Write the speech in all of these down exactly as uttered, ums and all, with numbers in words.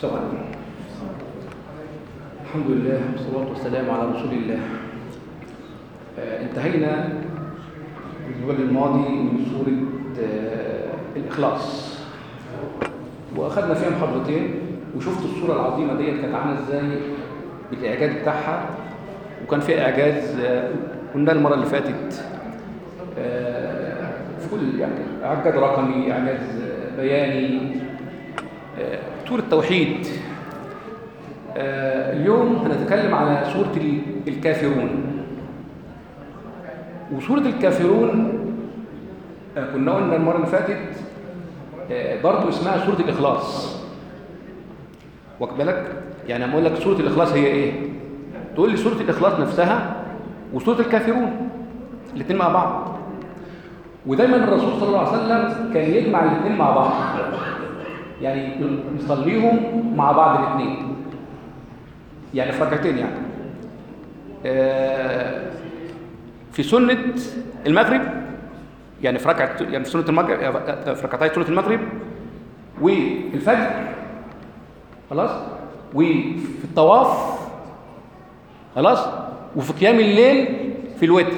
السلام عليكم. الحمد لله والصلاة والسلام على رسول الله. آه انتهينا الأسبوع الماضي من سورة آه الإخلاص، وأخذنا فيها محاضرتين، وشفت الصورة العظيمة ديت كانت عاملة إزاي بالإعجاز بتاعها، وكان فيها إعجاز آه قلنا المرة اللي فاتت آه في كل يعني إعجاز رقمي، إعجاز آه بياني، آه طور التوحيد. آه اليوم هنتكلم على سورة الكافرون. وسورة الكافرون آه كنا قلنا المرة اللي فاتت آه برضو اسمها سورة الإخلاص. واخد بالك؟ يعني أقول لك سورة الإخلاص هي إيه؟ تقول لي سورة الإخلاص نفسها وسورة الكافرون الاثنين مع بعض. ودايما الرسول صلى الله عليه وسلم كان يجمع الاثنين مع بعض، يعني يصليهم مع بعض الاثنين، يعني في ركعتين. يعني آه في سنة المغرب، يعني في ركعة يعني في سنة المغرب في ركعتي سورة المغرب، وفي الفجر خلاص، وفي الطواف خلاص، وفي قيام الليل في الوتر.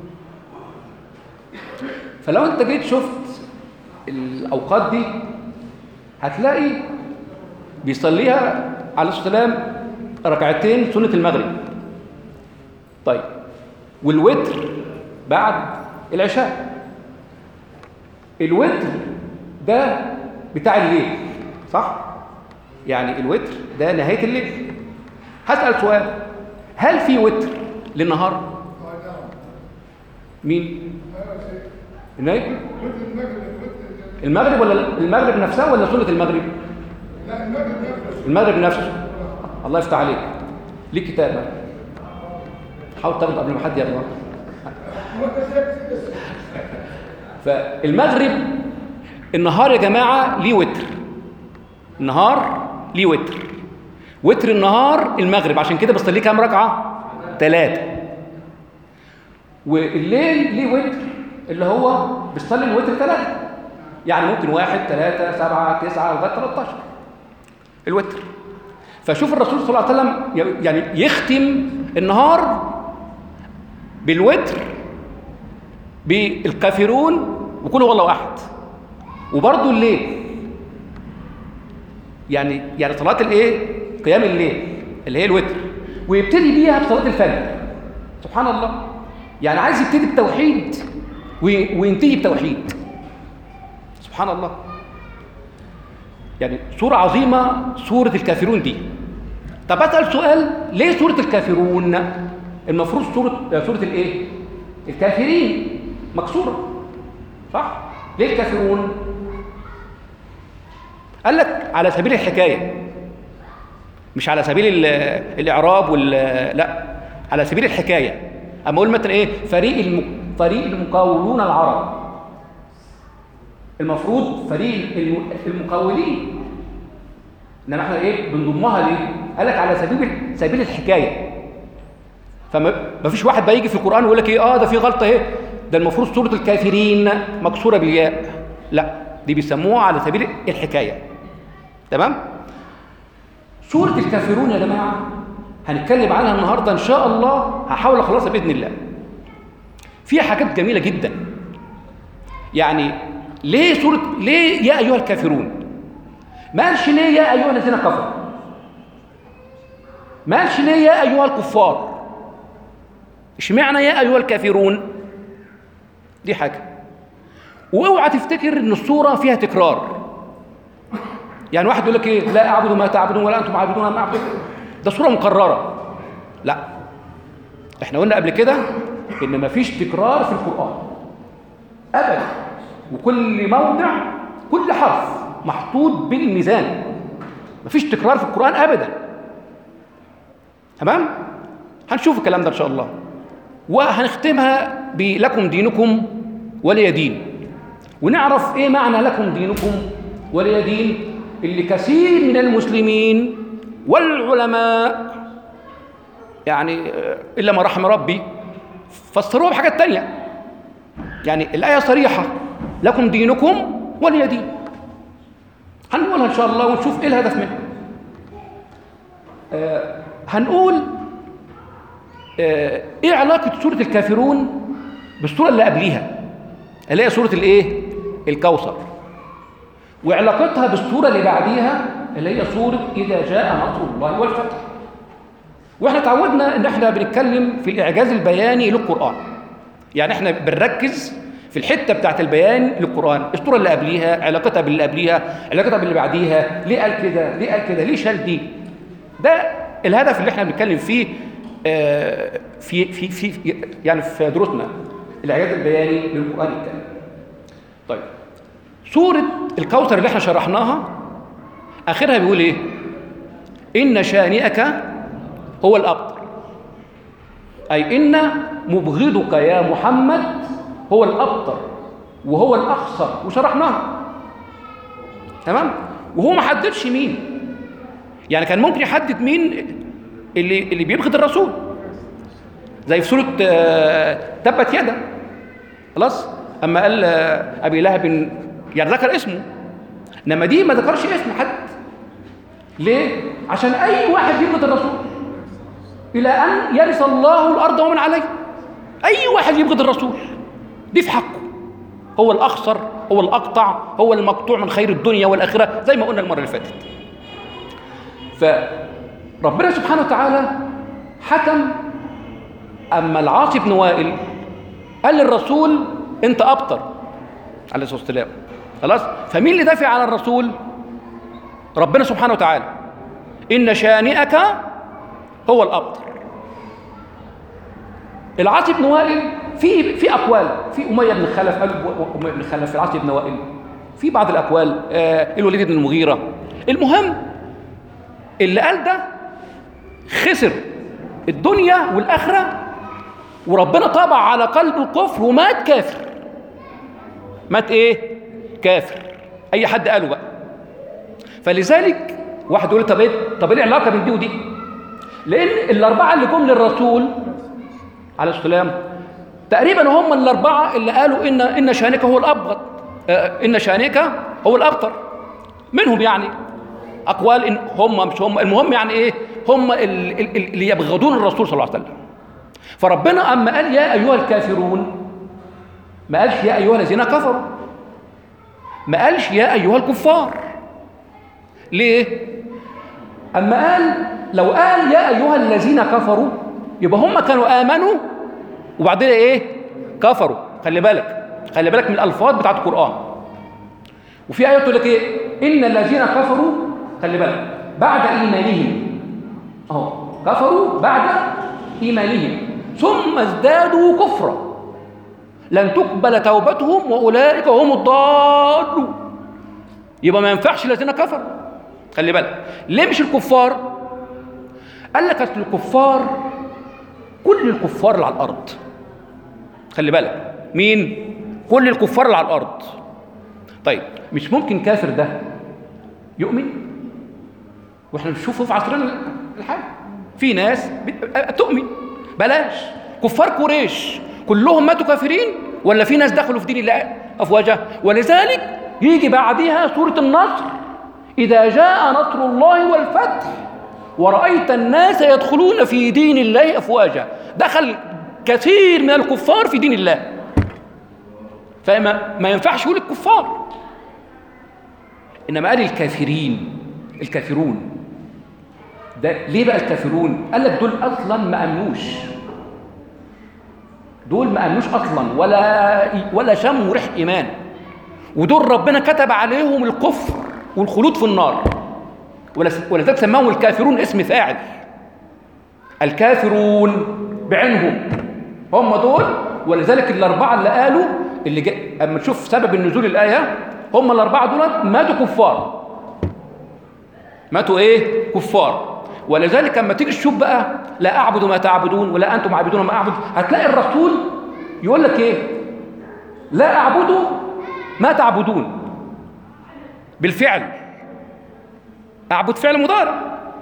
فلو انت جيت شفت الأوقات دي هتلاقي بيصليها عليه الصلاة والسلام ركعتين سنة المغرب، طيب، والوتر بعد العشاء. الوتر ده بتاع الليل، صح؟ يعني الوتر ده نهاية الليل. هسأل سؤال، هل في وتر للنهار؟ مين؟ النايم؟ المغرب ولا المغرب نفسها ولا سنة المغرب؟ لا المغرب نفسه. المغرب نفسه. الله يفتح عليك، ليك كتابة، حاول تاخد قبل ما حد يغلط. فالمغرب النهار يا جماعة ليه وتر، النهار ليه وتر، وتر النهار المغرب، عشان كده بصلي كام ركعة؟ ثلاثة. والليل ليه وتر اللي هو بيصلي الوتر ثلاثة، يعني ممكن واحد ثلاثة سبعة تسعة لغاية ثلاثة عشر الوتر. فشوف الرسول صلى الله عليه وسلم يعني يختم النهار بالوتر بالكافرون وكل هو الله احد، وبرضه الليل يعني يعني صلاه الايه؟ قيام الليل اللي هي الوتر، ويبتدي بيها بصلاه الفجر. سبحان الله، يعني عايز يبتدي بتوحيد وينتهي بتوحيد. سبحان الله، يعني سورة عظيمة سورة الكافرون دي. طب أسأل سؤال، ليه سورة الكافرون؟ المفروض سورة سورة الايه؟ الكافرين مكسورة، صح؟ ليه الكافرون؟ قال لك على سبيل الحكاية، مش على سبيل الإعراب وال لا، على سبيل الحكاية. أما أقول مثلا إيه؟ فريق الم... فريق المقاولون العرب، المفروض فريق المقاولين، انما احنا ايه بنضمها ليه؟ قال لك على سبيل سبيل الحكايه. فما فيش واحد بقى يجي في القران ويقول لك ايه اه ده في غلطه اهي، ده المفروض سوره الكافرين مكسوره بالياء. لا، دي بيسموها على سبيل الحكايه. تمام؟ سوره الكافرون يا جماعه هنتكلم عنها النهارده ان شاء الله، هحاول اخلصها باذن الله. فيها حاجات جميله جدا. يعني ليه سورة ليه يا أيها الكافرون؟ ما قالش ليه يا أيها الذين كفروا، ما قالش ليه يا أيها الكفار، اشمعنى يا أيها الكافرون؟ دي حاجة. واوعى تفتكر ان السورة فيها تكرار، يعني واحد يقول لك ايه لا أعبد ما تعبدون ولا أنتم عابدون ما أعبد، ده سورة مكررة. لا، احنا قلنا قبل كده ان مفيش تكرار في القرآن أبدا، وكل موضع كل حرف محطوط بالميزان، مفيش تكرار في القرآن أبدا. تمام؟ هنشوف الكلام ده إن شاء الله، وهنختمها بلكم دينكم ولي دين، ونعرف إيه معنى لكم دينكم ولي دين اللي كثير من المسلمين والعلماء يعني إلا ما رحم ربي فسروها بحاجات تانية. يعني الآية صريحة، لكم دينكم ولي دين. هنقولها إن شاء الله ونشوف إيه الهدف منها. آه هنقول آه ايه علاقة سورة الكافرون بالسورة اللي قبليها اللي هي سورة الايه؟ الكوثر، وعلاقتها بالسورة اللي بعديها اللي هي سورة إذا جاء نصر الله والفتح. واحنا تعودنا ان احنا بنتكلم في الاعجاز البياني للقرآن، يعني احنا بنركز في الحتة بتاعت البيان للقرآن، السورة اللي قبليها علاقتها باللي قبليها، علاقتها باللي بعديها، ليه قال كده، ليه قال كده، ليه شال دي. ده الهدف اللي احنا بنتكلم فيه آه في في في يعني في دروسنا الاعجاز البياني للقرآن الكريم. طيب سورة الكوثر اللي احنا شرحناها اخرها بيقول ايه؟ ان شانئك هو الابتر، اي ان مبغضك يا محمد هو الابتر وهو الاخسر، وشرحناها تمام. وهو ما حددش مين، يعني كان ممكن يحدد مين اللي اللي بيبغض الرسول، زي في سوره تبت يدا، خلاص اما قال ابي لهب يعني ذكر اسمه، انما دي ما ذكرش اسم حد. ليه؟ عشان اي واحد يبغض الرسول الى ان يرث الله الارض ومن عليها، اي واحد يبغض الرسول دي في حقه، هو الاخسر، هو الاقطع، هو المقطوع من خير الدنيا والاخره، زي ما قلنا المره اللي فاتت. فربنا سبحانه وتعالى حكم اما العاص بن وائل قال للرسول انت ابتر عليه الصلاه والسلام، خلاص. فمين اللي دافع على الرسول؟ ربنا سبحانه وتعالى، ان شانئك هو الابتر. العاص بن وائل في في اقوال، في اميه بن خلف قال اميه بن خلف في العاص بن وائل، في بعض الاقوال آه الوليد بن المغيره. المهم اللي قال ده خسر الدنيا والاخره، وربنا طبع على قلب الكفر ومات كافر. مات ايه؟ كافر. اي حد قاله بقى. فلذلك واحد يقول طب ايه طب ايه العلاقه بين دي ودي؟ لان الاربعه اللي جم للرسول عليه السلام تقريبا هم الاربعه اللي قالوا ان ان شانك هو الابغض، آه ان شانك هو الابتر. منهم يعني اقوال ان هم مش هم، المهم يعني ايه، هم اللي يبغضون الرسول صلى الله عليه وسلم. فربنا اما قال يا ايها الكافرون ما قالش يا ايها الذين كفروا، ما قالش يا ايها الكفار. ليه؟ اما قال لو قال يا ايها الذين كفروا يبقى هم كانوا امنوا وبعدين ايه؟ كفروا. خلي بالك خلي بالك من الالفاظ بتاعت القران. وفي ايه تقول لك ايه؟ ان الذين كفروا، خلي بالك، بعد ايمانهم، اهو كفروا بعد ايمانهم ثم ازدادوا كفرا لن تقبل توبتهم واولئك هم الضالون. يبقى ما ينفعش الذين كفروا. خلي بالك ليه مش الكفار؟ قال لك اصل الكفار كل الكفار اللي على الارض. خلي بالك مين؟ كل الكفار اللي على الارض. طيب مش ممكن كافر ده يؤمن؟ واحنا بنشوفه في عصرنا الحالي في ناس تؤمن. بلاش كفار قريش كلهم ماتوا كافرين ولا في ناس دخلوا في دين الله افواجا؟ ولذلك يجي بعدها سورة النصر إذا جاء نصر الله والفتح ورأيت الناس يدخلون في دين الله أفواجا. دخل كثير من الكفار في دين الله، فما ما ينفعش يقول الكفار، إنما قال الكافرين الكافرون. ده ليه بقى الكافرون؟ قال لك دول أصلا ما أمنوش، دول ما أمنوش أصلا ولا ولا شموا ريح إيمان، ودول ربنا كتب عليهم الكفر والخلود في النار، ولذلك سماهم الكافرون اسم فاعل. الكافرون بعينهم هم دول. ولذلك الأربعة اللي قالوا اللي جاء أما تشوف سبب النزول الآية هم الأربعة دول ماتوا كفار، ماتوا إيه؟ كفار. ولذلك أما تيجي تشوف بقى لا أعبد ما تعبدون ولا أنتم عابدون ما أعبد، هتلاقي الرسول يقول لك إيه؟ لا أعبد ما تعبدون بالفعل، أعبد فعل مضارع،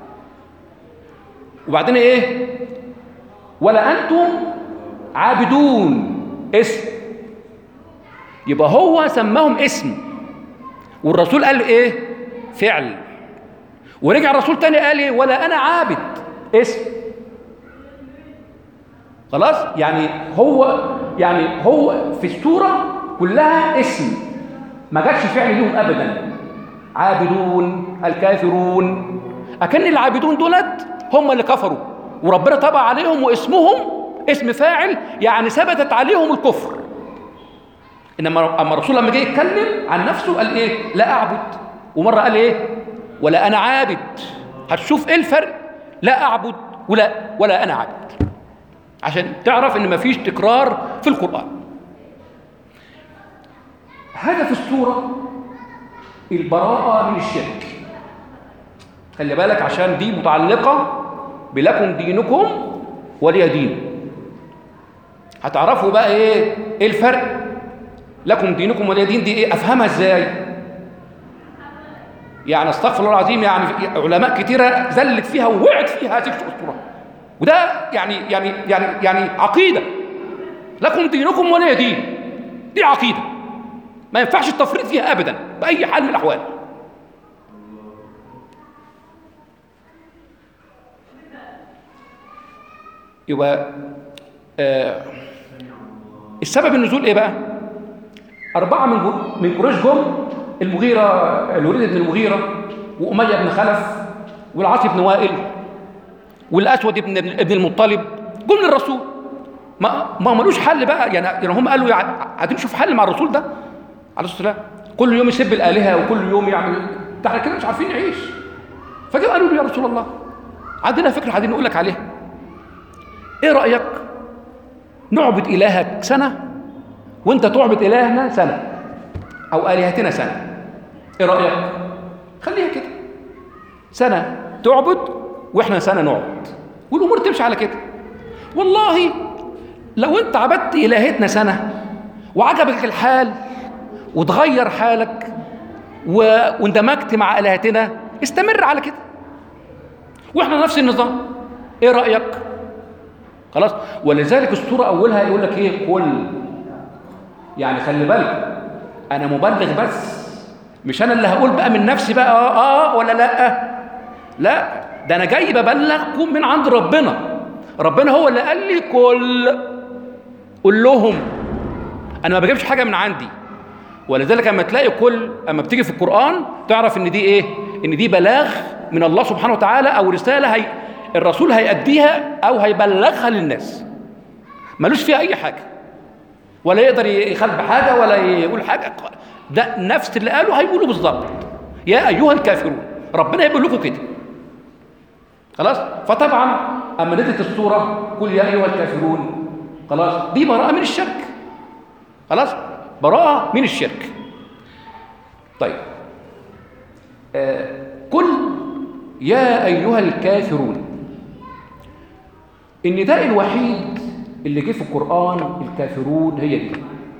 وبعدين إيه؟ ولا أنتم عابدون اسم. يبقى هو سماهم اسم والرسول قال إيه؟ فعل. ورجع الرسول تاني قال ايه؟ ولا انا عابد، اسم. خلاص؟ يعني هو يعني هو في السوره كلها اسم، ما جاتش فعل ليهم ابدا. عابدون، الكافرون، اكن العابدون دولت هم اللي كفروا وربنا طبع عليهم واسمهم اسم فاعل، يعني ثبتت عليهم الكفر. انما اما الرسول لما جه يتكلم عن نفسه قال ايه؟ لا اعبد. ومره قال ايه؟ ولا انا عابد. هتشوف ايه الفرق؟ لا اعبد ولا ولا انا عابد، عشان تعرف ان مفيش تكرار في القرآن. هدف السورة البراءة من الشرك. خلي بالك عشان دي متعلقة بلكم دينكم ولي دين. هتعرفوا بقى ايه ايه الفرق لكم دينكم ولي دين دي ايه؟ افهمها ازاي؟ يعني استغفر الله العظيم، يعني علماء كتيرة زلت فيها ووعت فيها هذه السورة، وده يعني يعني يعني يعني عقيدة. لكم دينكم ولي دين، دي عقيدة ما ينفعش التفريط فيها ابدا باي حال من الاحوال. يبقى آه السبب النزول ايه بقى؟ اربعه من من قريش جم، المغيره، الوليد بن المغيره، واميه بن خلف، والعاص بن وائل، والاسود بن ابن المطلب، جم للرسول. ما ما ملوش حل بقى، يعني يعني هم قالوا عايزين نشوف حل مع الرسول ده عليه الصلاه والسلام. كل يوم يسب الالهه وكل يوم يعمل ده، احنا كده مش عارفين نعيش. فجاء قالوا له يا رسول الله عندنا فكره عايزين نقول لك عليها، ايه رايك نعبد الهك سنه وانت تعبد الهنا سنه، او الهتنا سنه؟ ايه رايك؟ خليها كده، سنه تعبد واحنا سنه نعبد، والامور تمشي على كده. والله لو انت عبدت الهتنا سنه وعجبك الحال وتغير حالك واندمجت مع الهتنا، استمر على كده واحنا نفس النظام، ايه رايك؟ خلاص. ولذلك السوره اولها يقول لك ايه؟ قل، يعني خلي بالك انا مبلغ بس، مش انا اللي هقول بقى من نفسي بقى اه اه ولا لا. لا، ده انا جاي ببلغكم من عند ربنا. ربنا هو اللي قال لي قل، قل لهم، انا ما بجيبش حاجه من عندي. ولذلك اما تلاقي قل اما بتيجي في القران تعرف ان دي ايه؟ ان دي بلاغ من الله سبحانه وتعالى، او رساله هي الرسول هيأديها او هيبلغها للناس، ملوش فيها اي حاجه، ولا يقدر يخالف بحاجه ولا يقول حاجه. ده نفس اللي قاله هيقوله بالظبط، يا ايها الكافرون. ربنا يقول لكم كده. خلاص. فطبعا اما نزلت السوره قل يا ايها الكافرون، خلاص دي براءه من الشرك. خلاص، براءه من الشرك. طيب آه قل يا ايها الكافرون، النداء الوحيد اللي جه في القرآن الكافرون هي دي.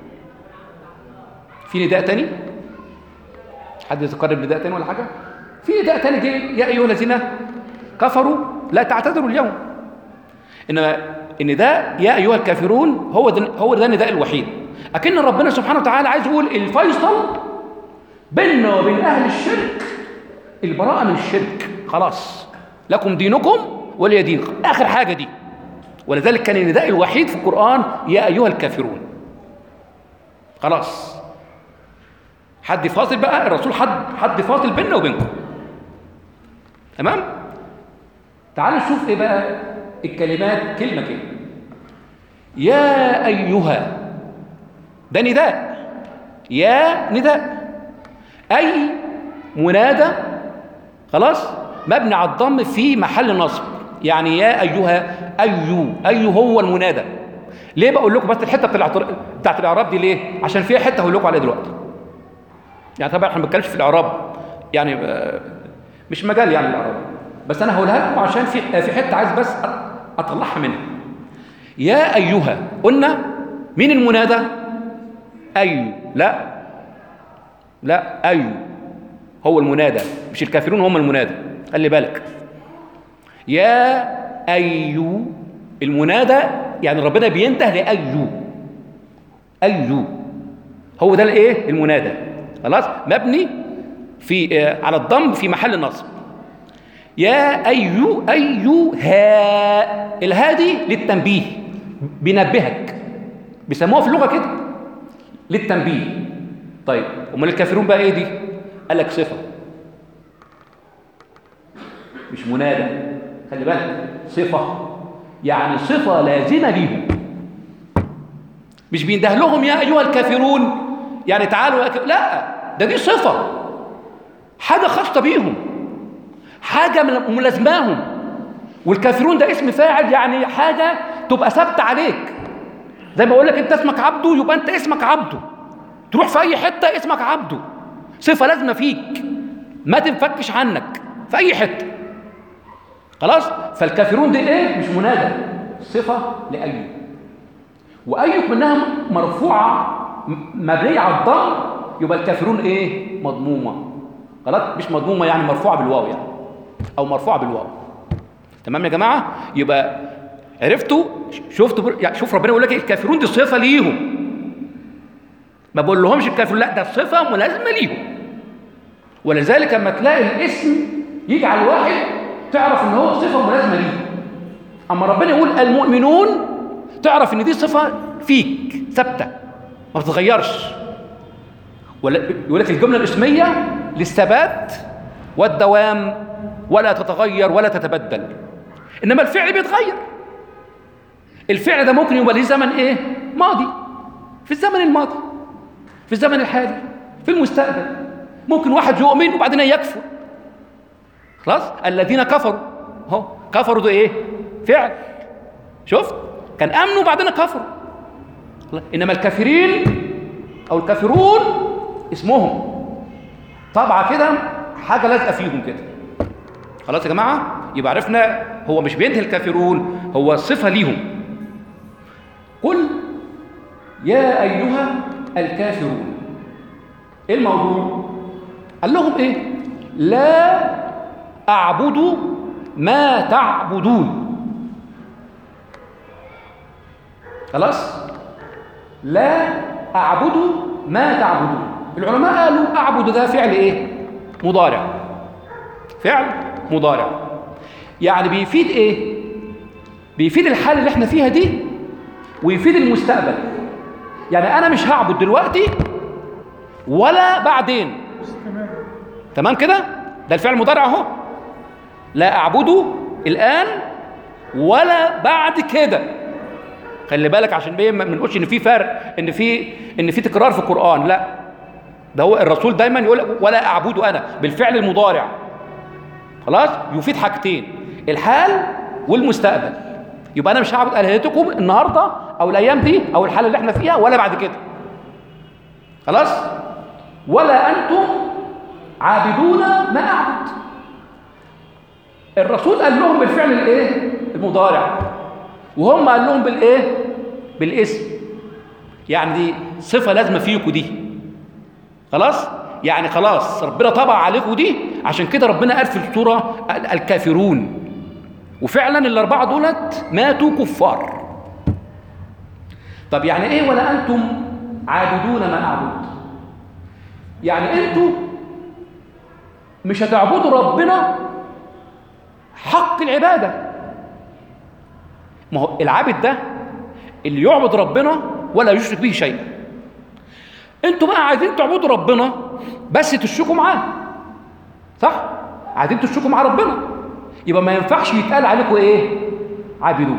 في نداء تاني؟ حد يتقرب نداء تاني ولا حاجة؟ في نداء تاني جه يا أيها الذين كفروا لا تعتذروا اليوم. إنما النداء يا أيها الكافرون هو ده هو ده النداء الوحيد. أكن ربنا سبحانه وتعالى عايز يقول الفيصل بيننا وبين أهل الشرك البراءة من الشرك. خلاص، لكم دينكم ولي دين، آخر حاجة دي. ولذلك كان النداء الوحيد في القرآن يا أيها الكافرون. خلاص، حد فاصل بقى، الرسول حد حد فاصل بيننا وبينكم. تمام؟ تعالوا نشوف ايه بقى الكلمات كلمة كلمة. يا أيها، ده نداء، يا نداء، أي منادى، خلاص، مبني على الضم في محل نصب. يعني يا أيها، أيو أيو هو المنادى. ليه بقول لكم بس الحتة بتاعت الإعراب دي ليه؟ عشان فيها حتة هقول لكم عليها دلوقتي. يعني طبعا احنا ما بنتكلمش في الإعراب، يعني مش مجال يعني الإعراب، بس أنا هقولها لكم عشان في في حتة عايز بس أطلعها منها. يا أيها، قلنا مين المنادى؟ أيو، لا لا أيو هو المنادى، مش الكافرون هم المنادى، خلي بالك. يا أيو المنادى، يعني ربنا بينده لأيو، أيو هو ده الايه؟ المنادى. خلاص، مبني في آه على الضم في محل نصب. يا أيو أيها، الها دي للتنبيه، بينبهك، بيسموها في اللغة كده للتنبيه. طيب امال الكافرون بقى ايه دي؟ قال لك صفة مش منادى، خلي بالك، صفة يعني صفة لازمة ليهم، مش بينده لهم يا أيها الكافرون يعني تعالوا يا ك... لا، ده دي صفة، حاجة خاصة بيهم، حاجة من ملازماهم. والكافرون ده اسم فاعل، يعني حاجة تبقى ثابتة عليك، زي ما أقول لك أنت اسمك عبده يبقى أنت اسمك عبده، تروح في أي حتة اسمك عبده، صفة لازمة فيك ما تنفكش عنك في أي حتة. خلاص؟ فالكافرون دي إيه؟ مش منادى، صفة لأيوب، وأيوب منها مرفوعة مبنية على الضم، يبقى الكافرون إيه؟ مضمومة. خلاص؟ مش مضمومة يعني مرفوعة بالواو يعني، أو مرفوعة بالواو. تمام يا جماعة؟ يبقى عرفتوا؟ شفتوا يعني، شوف ربنا يقول لك الكافرون دي صفة ليهم، ما بقول لهمش الكافرون، لا ده صفة ملازمة ليهم. ولذلك لما تلاقي الاسم يجي على الواحد تعرف ان هو صفة ملازمة ليه. اما ربنا يقول المؤمنون تعرف ان دي صفة فيك ثابتة ما بتتغيرش. يقول لك الجملة الاسمية للثبات والدوام، ولا تتغير ولا تتبدل. انما الفعل بيتغير، الفعل ده ممكن يبقى ليه زمن ايه؟ ماضي، في الزمن الماضي، في الزمن الحالي، في المستقبل. ممكن واحد يؤمن وبعدين يكفر. خلاص؟ الذين كفروا، اهو كفروا ده ايه؟ فعل. شفت؟ كان امنوا وبعدين كفروا. انما الكافرين او الكافرون اسمهم طبعا كده حاجه لازقه فيهم كده. خلاص يا جماعه؟ يبقى عرفنا هو مش بينتهي الكافرون، هو صفه ليهم. قل يا ايها الكافرون، ايه الموضوع؟ قال لهم ايه؟ لا اعبد ما تعبدون. خلاص؟ لا اعبد ما تعبدون. العلماء قالوا اعبد ده فعل ايه؟ مضارع، فعل مضارع، يعني بيفيد ايه؟ بيفيد الحال اللي احنا فيها دي ويفيد المستقبل. يعني انا مش هعبد دلوقتي ولا بعدين. تمام كده؟ ده الفعل المضارع اهو، لا اعبده الان ولا بعد كده. خلي بالك عشان بيه ما نقولش ان في فرق، ان في ان في تكرار في القران، لا، ده هو الرسول دايما يقول ولا اعبده انا بالفعل المضارع. خلاص؟ يفيد حاجتين، الحال والمستقبل. يبقى انا مش هعبد الهتكم النهارده او الايام دي او الحاله اللي احنا فيها ولا بعد كده. خلاص؟ ولا انتم عابدون ما اعبد. الرسول قال لهم بالفعل الايه؟ المضارع، وهم قال لهم بالايه؟ بالاسم. يعني دي صفه لازمه فيكم دي. خلاص؟ يعني خلاص ربنا طبع عليكم دي، عشان كده ربنا قال في السوره الكافرون، وفعلا الاربعه دولت ماتوا كفار. طب يعني ايه ولا انتم عابدون ما اعبد؟ يعني انتوا مش هتعبدوا ربنا حق العباده. ما هو العابد ده اللي يعبد ربنا ولا يشرك به شيئا. انتوا بقى عايزين تعبدوا ربنا بس تشركوا معاه، صح؟ عايزين تشركوا مع ربنا، يبقى ما ينفعش يتقال عليكم ايه؟ عابدون.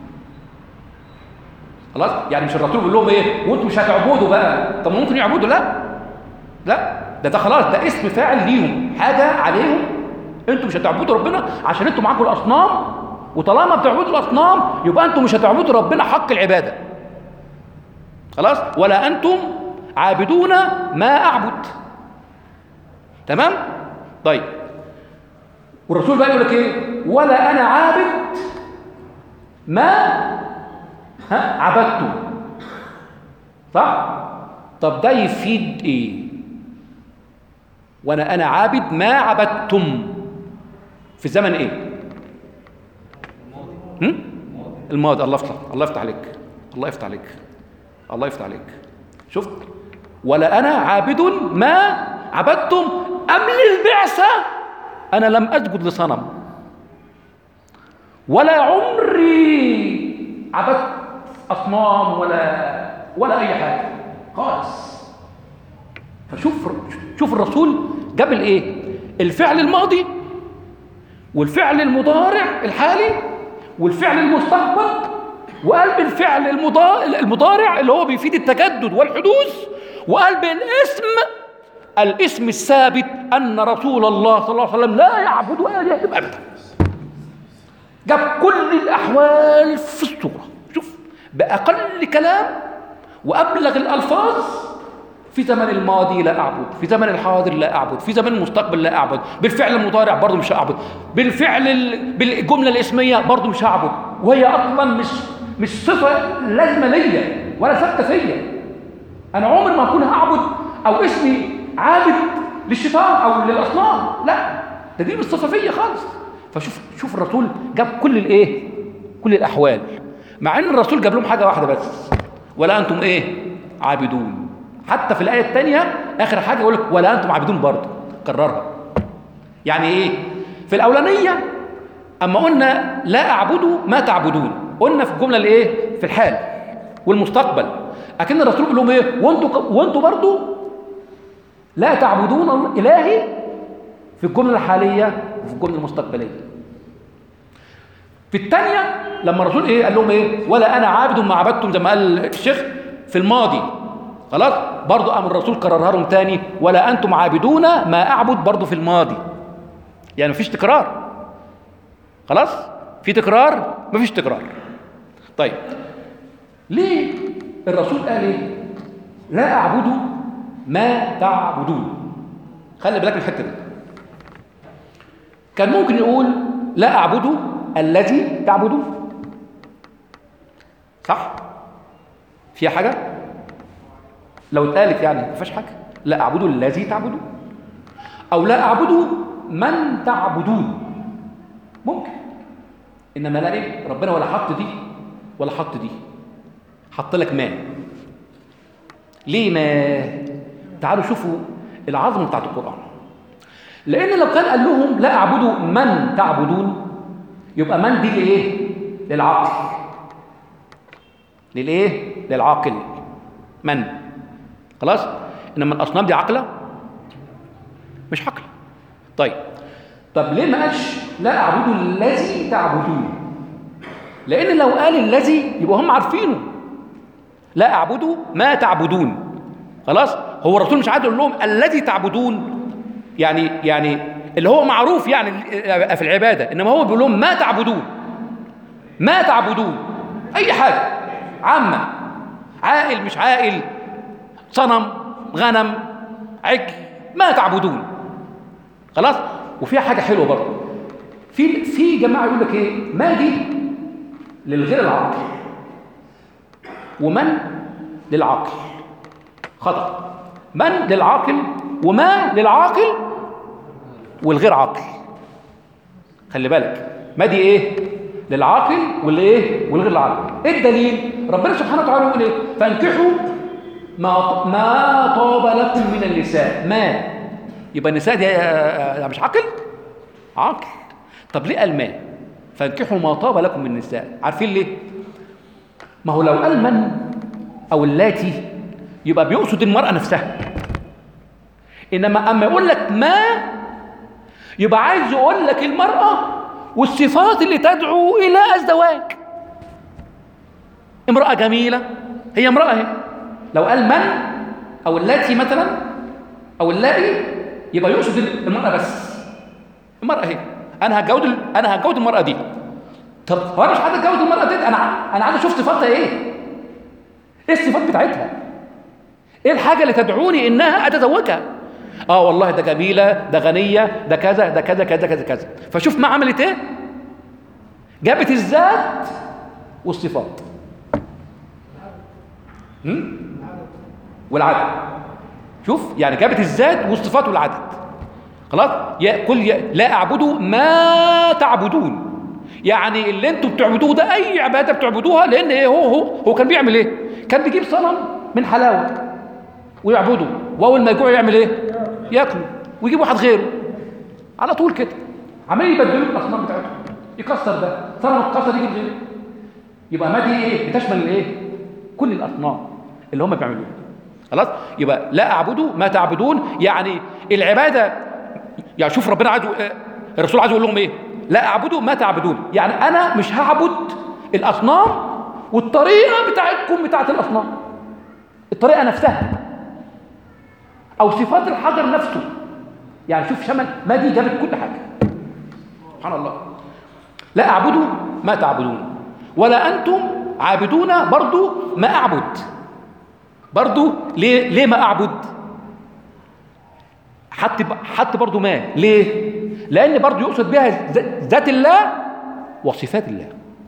خلاص؟ يعني مش الرسول بيقول لهم ايه؟ وانتوا مش هتعبدوا بقى. طب ممكن يعبدوا؟ لا لا، ده ده خلاص، ده اسم فاعل ليهم، حاجه عليهم. انتوا مش هتعبدوا ربنا عشان انتوا معاكم الاصنام، وطالما بتعبدوا الاصنام يبقى انتوا مش هتعبدوا ربنا حق العباده. خلاص؟ ولا انتم عابدون ما اعبد. تمام؟ طيب، والرسول بقى يقول لك ايه؟ ولا انا عابد ما ها عبدتم. صح؟ طب ده يفيد ايه؟ وانا انا عابد ما عبدتم في الزمن ايه؟ هم؟ الماضي. الله يفتح الله يفتح عليك الله يفتح عليك الله يفتح عليك. شفت؟ ولا انا عابد ما عبدتم ام للبعثه انا لم اسجد لصنم. ولا عمري عبدت اصنام ولا ولا اي حاجه خالص. فشوف شوف الرسول جاب الايه؟ الفعل الماضي والفعل المضارع الحالي والفعل المستقبل، وقلب الفعل المضارع اللي هو بيفيد التجدد والحدوث، وقلب الاسم الاسم الثابت ان رسول الله صلى الله عليه وسلم لا يعبد ولا يهدم ابدا. جاب كل الاحوال في الصوره، شوف باقل كلام وابلغ الالفاظ. في زمن الماضي لا اعبد، في زمن الحاضر لا اعبد، في زمن المستقبل لا اعبد، بالفعل المضارع برضه مش هعبد، بالفعل ال... بالجمله الاسميه برضه مش هعبد، وهي اصلا مش مش صفه لازمه ليا ولا ثابته فيا. انا عمري ما اكون هعبد او اسمي عابد للشيطان او للاصنام، لا، ده دي مش صفه فيا خالص. فشوف شوف الرسول جاب كل الايه؟ كل الاحوال، مع ان الرسول جاب لهم حاجه واحده بس: ولا انتم ايه؟ عابدون. حتى في الايه الثانيه اخر حاجه يقول لك ولا انتم عابدون برضه، كررها. يعني ايه؟ في الاولانيه اما قلنا لا اعبدوا ما تعبدون، قلنا في الجمله الايه؟ في الحال والمستقبل. لكن الرسول بيقول لهم ايه؟ وانتم وانتم برضه لا تعبدون الهي في الجمله الحاليه وفي الجمله المستقبليه. في الثانيه لما الرسول ايه قال لهم ايه؟ ولا انا عابد ما عبدتم، زي ما قال الشيخ في الماضي، خلاص برضه قام الرسول كررها لهم تاني: ولا انتم عابدون ما اعبد، برضه في الماضي. يعني مفيش تكرار، خلاص؟ في تكرار؟ مفيش تكرار. طيب ليه الرسول قال ايه؟ لا اعبد ما تعبدون. خلي بالك من الحته دي. كان ممكن يقول لا اعبد الذي تعبدون، صح؟ فيها حاجه؟ لو اتقالت يعني ما فيهاش حاجه. لا اعبد الذي تعبدون، او لا اعبد من تعبدون، ممكن. انما لا ايه؟ ربنا ولا حط دي ولا حط دي، حط لك ما. ليه ما؟ تعالوا شوفوا العظمه بتاعت القران. لان لو كان قال لهم لا اعبد من تعبدون، يبقى من دي لايه؟ للعقل. للايه؟ للعاقل. من، خلاص؟ انما الاصنام دي عقله؟ مش عقله. طيب طب ليه ما قالش لا اعبد الذي تعبدون؟ لان لو قال الذي يبقى هم عارفينه. لا اعبد ما تعبدون، خلاص؟ هو الرسول مش عايز يقول لهم الذي تعبدون يعني يعني اللي هو معروف يعني في العباده، انما هو بيقول لهم ما تعبدون. ما تعبدون اي حاجه عامه، عاقل مش عاقل، صنم، غنم، عجل، ما تعبدون، خلاص؟ وفيها حاجه حلوه برضه. في في جماعه يقول لك ايه؟ ما دي للغير العاقل ومن للعاقل. خطأ. من للعاقل وما للعاقل والغير عاقل. خلي بالك، ما دي ايه؟ للعاقل واللي ايه؟ والغير العاقل. ايه الدليل؟ ربنا سبحانه وتعالى يقول ايه؟ فانكحوا ما ما طاب لكم من النساء. ما يبقى النساء دي مش عاقل؟ عاقل. طب ليه قال ما؟ فانكحوا ما طاب لكم من النساء. عارفين ليه؟ ما هو لو قال من او اللاتي يبقى بيقصد المرأة نفسها، انما اما يقول لك ما يبقى عايز يقول لك المرأة والصفات اللي تدعو الى الزواج. امرأة جميلة، هي امرأة هي. لو قال من او اللاتي مثلا او اللائي يبقى يقصد المرأة بس. المرأة هي. انا هتجوز انا هتجوز المرأة دي. طب هو انا مش عايز اتجوز المرأة دي، انا انا عايز اشوف صفاتها ايه؟ ايه الصفات بتاعتها؟ ايه الحاجة اللي تدعوني انها اتزوجها؟ اه والله ده جميلة، ده غنية، ده كذا ده كذا كذا كذا كذا. فشوف ما عملت ايه؟ جابت الذات والصفات والعدد. شوف يعني جابت الذات والصفات والعدد، خلاص؟ يا كل يا لا اعبدوا ما تعبدون، يعني اللي انتم بتعبدوه ده اي عباده بتعبدوها. لان ايه؟ هو هو هو كان بيعمل ايه؟ كان بيجيب صنم من حلاوه ويعبده، واول ما يجوع يعمل ايه؟ ياكله، ويجيب واحد غيره على طول كده، عمال يبدلوا الاصنام بتاعتهم. يكسر ده، صنم اتكسر يجي غيره. يبقى ما دي ايه؟ بتشمل الايه؟ كل الاصنام اللي هم بيعملوها. خلاص؟ يبقى لا اعبدوا ما تعبدون، يعني العباده، يعني شوف ربنا عايز، الرسول عايز يقول لهم ايه؟ لا اعبدوا ما تعبدون، يعني انا مش هعبد الاصنام والطريقه بتاعتكم بتاعت الاصنام، الطريقه نفسها او صفات الحجر نفسه. يعني شوف شمل ما دي جابت كل حاجه. سبحان الله. لا اعبدوا ما تعبدون ولا انتم عابدون برضو ما اعبد. برضو ليه ليه ما اعبد؟ حتى حتى برضو ما ليه؟ لان برضو يقصد بها ذات الله وصفات الله.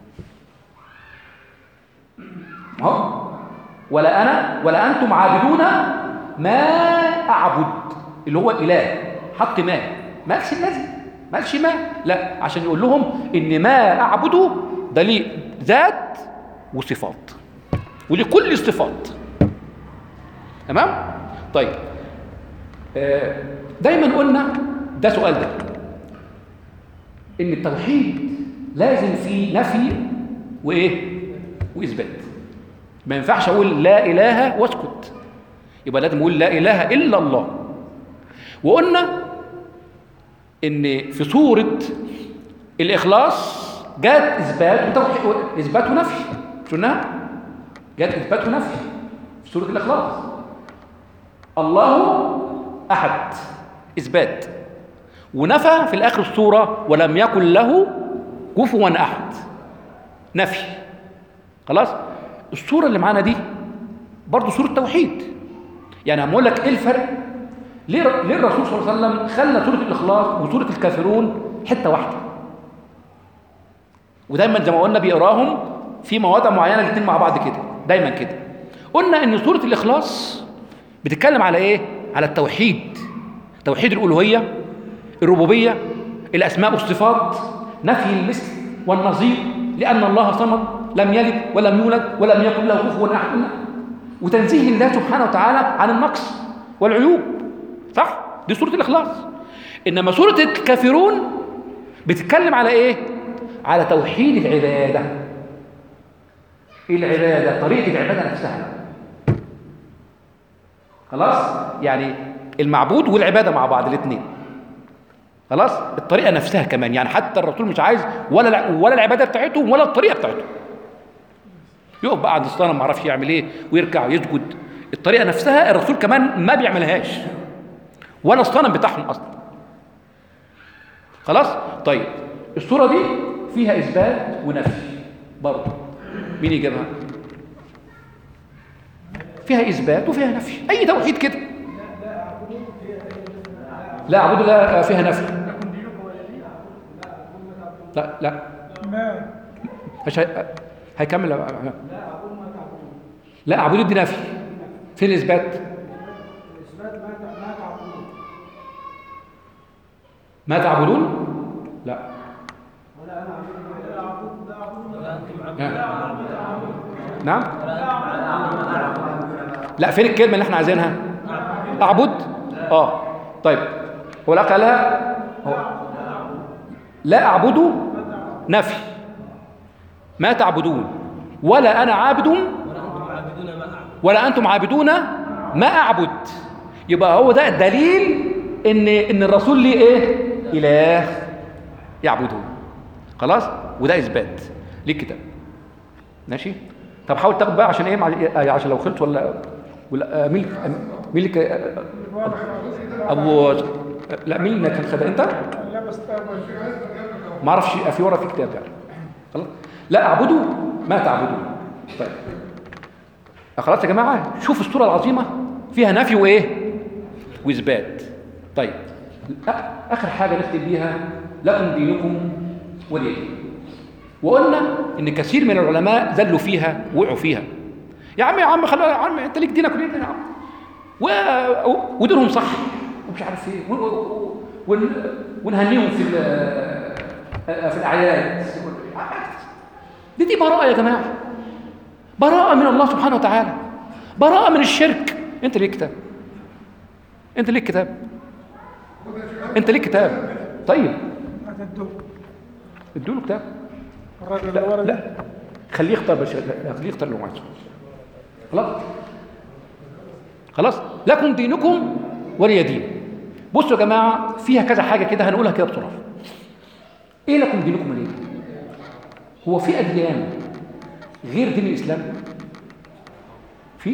اهو ولا انا ولا انتم عابدون ما اعبد، اللي هو اله، حط ما ما قالش الذي، ما قالش ما، لا، عشان يقول لهم ان ما اعبده ده ليه ذات وصفات ولكل الصفات. تمام؟ طيب آه دايما قلنا ده سؤال ده ان التوحيد لازم فيه نفي وايه واثبات. ما ينفعش اقول لا اله واسكت، يبقى لازم اقول لا اله الا الله. وقلنا ان في سوره الاخلاص جاءت اثبات وتوحيد، اثبات ونفي، شفناها؟ جاءت اثبات ونفي في سوره الاخلاص. الله احد اثبات، ونفى في الاخر السوره ولم يكن له كفوا احد نفي. خلاص؟ السوره اللي معانا دي برضه سوره توحيد. يعني هقول لك ايه الفرق؟ ليه ليه الرسول صلى الله عليه وسلم خلى سوره الاخلاص وسوره الكافرون حته واحده؟ ودايما زي ما قلنا بيقراهم في مواضع معينه الاثنين مع بعض كده، دايما كده. قلنا ان سوره الاخلاص بتتكلم على ايه؟ على التوحيد، توحيد الالوهيه، الربوبيه، الاسماء والصفات، نفي المثل والنظير، لان الله صمد لم يلد ولم يولد ولم يكن له كفوا احد، وتنزيه الله سبحانه وتعالى عن النقص والعيوب. صح؟ دي سوره الاخلاص. انما سوره الكافرون بتتكلم على ايه؟ على توحيد العباده. العباده، طريقه العباده نفسها. خلاص؟ يعني المعبود والعباده مع بعض الاثنين. خلاص؟ الطريقه نفسها كمان، يعني حتى الرسول مش عايز ولا ولا العباده بتاعته ولا الطريقه بتاعته. يقف بقى عند الصنم ما اعرفش يعمل ايه ويركع ويسجد. الطريقه نفسها الرسول كمان ما بيعملهاش، ولا الصنم بتاعهم اصلا. خلاص؟ طيب السوره دي فيها اثبات ونفي برضه. مين يجيبها؟ فيها اثبات وفيها نفي، اي توحيد كده. لا اعبد لا فيها نفي. لا لا مش هي... هيكمل. لا لا اعبد دي نفي. فين الاثبات؟ ما تعبدون؟ لا نعم. لا فين الكلمه اللي احنا عايزينها؟ اعبد. اه طيب هو لا قالها هو لا اعبد نفي، ما تعبدون ولا انا عابد ولا انتم عابدون ما اعبد. يبقى هو ده الدليل ان ان الرسول ليه ايه؟ اله يعبده. خلاص؟ وده اثبات ليه كده. ماشي؟ طب حاول تاخد بقى عشان ايه مع... عشان لو خلص ولا ولا مين مين اللي ابو لا مين اللي كان خدها؟ انت؟ ما اعرفش في ورا في كتاب يعني. خلاص؟ لا اعبدوا ما تعبدون. طيب خلاص يا جماعه، شوف السوره العظيمه فيها نفي وايه واثبات. طيب اخر حاجه نختم بيها لكم دينكم ولي دين. وقلنا ان كثير من العلماء ذلوا فيها وقعوا فيها. يا عم يا عم خلي يا عم انت ليك دينك وليه دين يا عم، و... ودينهم صح ومش عارف ايه، ون... ونهنيهم في في الاعياد. دي دي براءه يا جماعه، براءه من الله سبحانه وتعالى، براءه من الشرك. انت ليك كتاب، انت ليك كتاب، انت ليك كتاب. طيب ادوا له كتاب. الراجل اللي ورا لا, ده. لا. خليه يختار بس خليه يختار اللي هو عايزه. خلاص خلاص لكم دينكم ولي دين. بصوا يا جماعه فيها كذا حاجه كده هنقولها كده بسرعه. ايه لكم دينكم ولي دين؟ هو في اديان غير دين الاسلام؟ في؟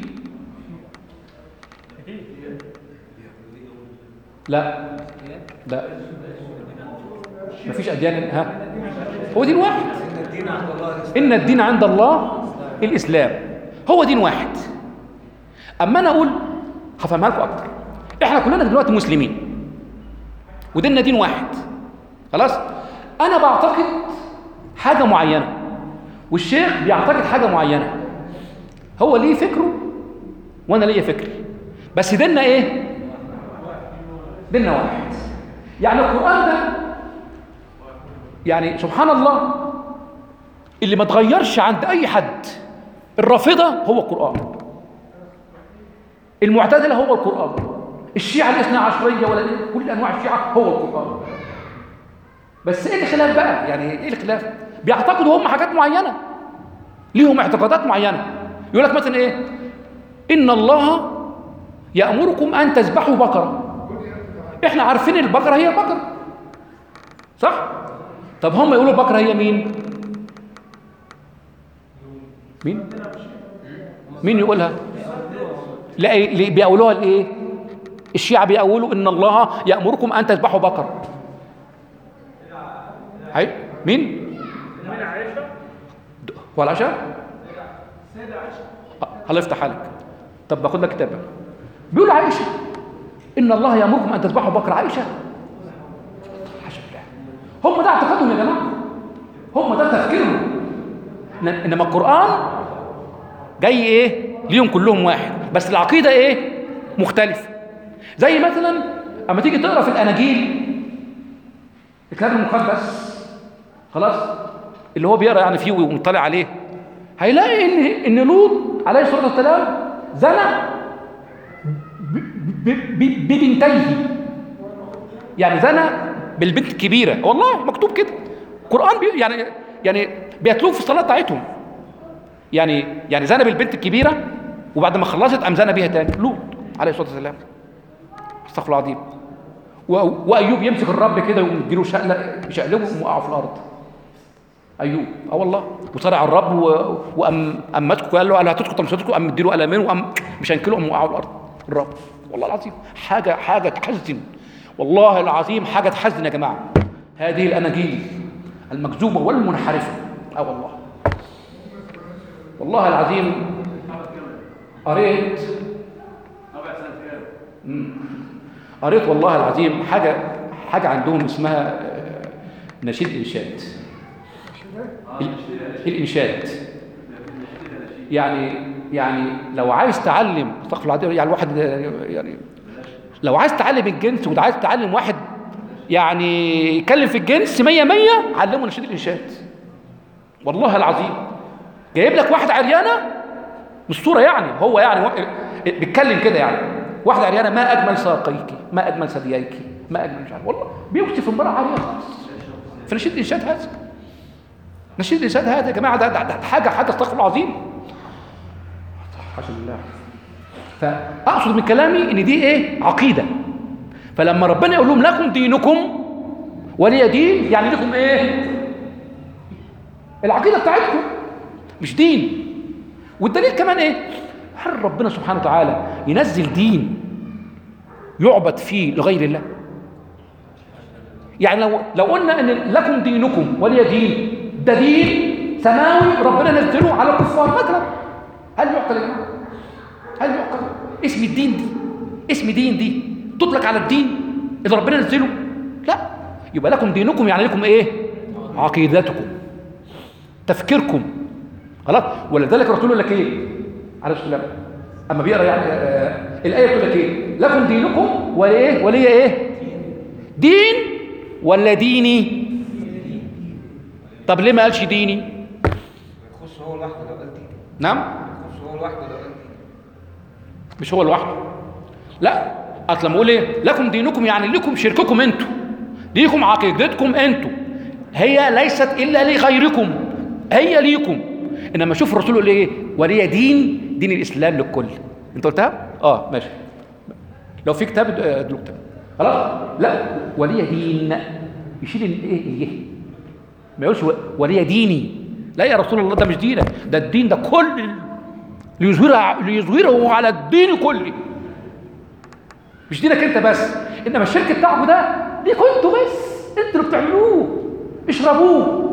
لا لا مفيش اديان. ها هو دين واحد. ان الدين عند الله الاسلام. هو دين واحد. اما انا اقول هفهمها لكم اكتر. احنا كلنا دلوقتي مسلمين وديننا دين واحد. خلاص انا بعتقد حاجه معينه والشيخ بيعتقد حاجه معينه. هو ليه فكره وانا ليا فكري بس ديننا ايه؟ ديننا واحد. يعني القران ده يعني سبحان الله اللي ما تغيرش عند اي حد. الرافضه هو القران، المعتزله هو القران، الشيعه الاثنى عشريه ولا كل انواع الشيعه هو القران. بس ايه الخلاف بقى؟ يعني ايه الخلاف؟ بيعتقدوا هم حاجات معينه، ليهم اعتقادات معينه. يقول لك مثلا ايه؟ ان الله يأمركم ان تذبحوا بقره. احنا عارفين البقره هي البقره صح؟ طب هم يقولوا البقره هي مين؟ مين؟ مين يقولها؟ لا اللي بيقولوها الايه؟ الشيعة بيقولوا ان الله يأمركم ان تذبحوا بقرة. هاي مين؟ من عائشة. هو العشاء؟ سيدة عائشة. الله يفتح عليك. طب باخد لك كتاب. بيقول عائشة ان الله يأمركم ان تذبحوا بقرة. عائشة حاشا بالله. هم ده اعتقادهم يا جماعة، هم ده تفكيرهم. انما القرآن جاي ايه؟ ليهم كلهم واحد بس العقيدة ايه؟ مختلفة. زي مثلا اما تيجي تقرا في الاناجيل الكتاب المقدس خلاص اللي هو بيقرا يعني فيه ومطلع عليه هيلاقي ان ان لوط عليه الصلاه والسلام زنى ببنتيه. يعني زنى بالبنت الكبيره والله مكتوب كده. القران بي يعني يعني بيتلوه في الصلاه بتاعتهم. يعني يعني زنى بالبنت الكبيره وبعد ما خلصت قام زنى بيها تاني لوط عليه الصلاه والسلام. استغفر الله العظيم. وايوب يمسك الرب كده ويديله شقله يشقلبه وقعوا في الارض. ايوب اه والله وصارع الرب وقام قام ماسكه قال له قال هتسكت مش هتسكت قام مديله قلمين وقام مش هينكله قام وقعوا الارض الرب. والله العظيم حاجه حاجه تحزن. والله العظيم حاجه تحزن يا جماعه. هذه الاناجيل المكذوبه والمنحرفه اه والله والله العظيم قريت قريت والله العظيم حاجه حاجه عندهم اسمها نشيد انشاد. الانشاد يعني يعني لو عايز تعلم استغفر الله العظيم يعني الواحد يعني لو عايز تعلم الجنس وعايز تعلم واحد يعني يتكلم في الجنس مية مية علمه نشيد الانشاد. والله العظيم جايب لك واحد عريانه مش صوره يعني هو يعني بيتكلم كده يعني واحده عريانه ما اجمل ساقيك ما اجمل ثدييك ما اجمل مش عارف والله بيوصف المراه عريانه خالص. فنشيد الانشاد هذا نشيد الانشاد هذا يا جماعه ده, ده, ده حاجه حاجه استغفر الله العظيم حاشا لله. فاقصد من كلامي ان دي ايه؟ عقيده. فلما ربنا يقول لهم لكم دينكم ولي دين يعني لكم ايه؟ العقيده بتاعتكم مش دين. والدليل كمان ايه؟ هل ربنا سبحانه وتعالى ينزل دين يعبد فيه لغير الله؟ يعني لو لو قلنا ان لكم دينكم ولي دين ده دين سماوي ربنا نزله على الكفار مثلا هل يعقل يا جماعه؟ هل يعقل؟ اسم الدين دي اسم دين دي تطلق على الدين اذا ربنا نزله؟ لا. يبقى لكم دينكم يعني لكم ايه؟ عقيدتكم تفكيركم خلاص. ولذلك الرسول يقول لك ايه عليه السلام اما بيقرا يعني آه الايه تقول لك ايه؟ لكم دينكم ولي ايه؟ ولي ايه؟ دين ولا ديني؟ طب ليه ما قالش ديني؟ يخص هو لوحده لو قال ديني. نعم؟ يخص هو لوحده لو قال ديني. مش هو لوحده. لا اصل لما اقول ايه؟ لكم دينكم يعني لكم شرككم انتوا، ليكم عقيدتكم انتوا. هي ليست الا لغيركم، هي ليكم. انما شوف الرسول يقول ايه؟ ولي دين، دين الاسلام للكل. انت قلتها؟ اه ماشي. لو في كتاب ادلو كتاب خلاص. لا، ولي دين يشيل الايه ايه، ما يقولش ولي ديني. لا يا رسول الله، ده مش دينك، ده الدين ده كل ليظهره ليظهره على الدين كله، مش دينك انت بس. انما الشرك بتاعكم ده ليكوا انتوا بس، انتوا اللي بتعملوه. اشربوه